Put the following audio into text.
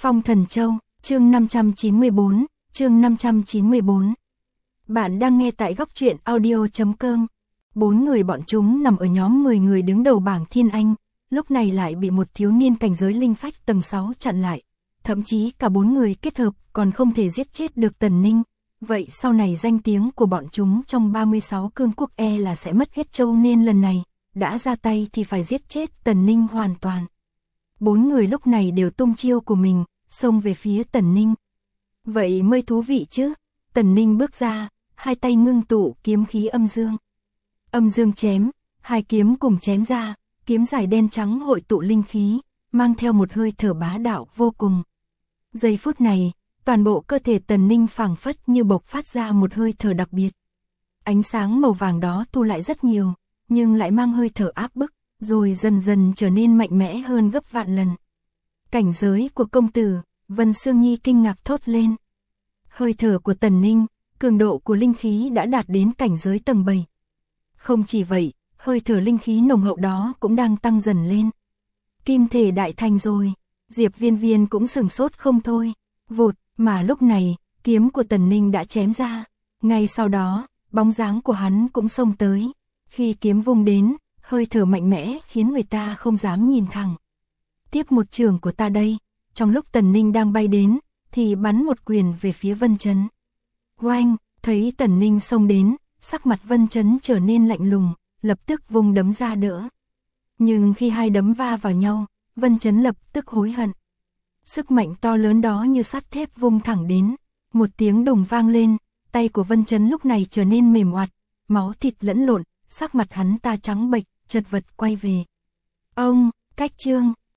Phong Thần Châu, chương 594, chương 594. Bạn đang nghe tại góc truyện audio.com. 4 người bọn chúng nằm ở nhóm 10 người đứng đầu bảng Thiên Anh, lúc này lại bị một thiếu niên cảnh giới linh phách tầng 6 chặn lại. Thậm chí cả 4 người kết hợp còn không thể giết chết được Tần Ninh. Vậy sau này danh tiếng của bọn chúng trong 36 cương quốc là sẽ mất hết trâu, nên lần này, đã ra tay thì phải giết chết Tần Ninh hoàn toàn. 4 người lúc này đều tung chiêu của mình, xông về phía Tần Ninh. Vậy mới thú vị chứ. Tần Ninh bước ra, hai tay ngưng tụ kiếm khí âm dương. Âm dương chém, hai kiếm cùng chém ra, kiếm dài đen trắng hội tụ linh khí, mang theo một hơi thở bá đạo vô cùng. Giây phút này, toàn bộ cơ thể Tần Ninh phảng phất như bộc phát ra một hơi thở đặc biệt. Ánh sáng màu vàng đó thu lại rất nhiều, nhưng lại mang hơi thở áp bức, rồi dần dần trở nên mạnh mẽ hơn gấp vạn lần. Cảnh giới của công tử, Vân Sương Nhi kinh ngạc thốt lên. Hơi thở của Tần Ninh, cường độ của linh khí đã đạt đến cảnh giới tầng 7. Không chỉ vậy, hơi thở linh khí nồng hậu đó cũng đang tăng dần lên. Kim thể đại thành rồi, Diệp Viên Viên cũng sửng sốt không thôi. Vụt, mà lúc này, kiếm của Tần Ninh đã chém ra. Ngay sau đó, bóng dáng của hắn cũng xông tới. Khi kiếm vung đến, hơi thở mạnh mẽ khiến người ta không dám nhìn thẳng. Tiếp một trường của ta đây. Trong lúc Tần Ninh đang bay đến, thì bắn một quyền về phía Vân Chấn. Oanh, thấy Tần Ninh xông đến, sắc mặt Vân Chấn trở nên lạnh lùng, lập tức vung đấm ra đỡ. Nhưng khi hai đấm va vào nhau, Vân Chấn lập tức hối hận. Sức mạnh to lớn đó như sắt thép vung thẳng đến, một tiếng đùng vang lên, tay của Vân Chấn lúc này trở nên mềm oặt, máu thịt lẫn lộn, sắc mặt hắn ta trắng bệch, chật vật quay về. Ông, cách trương,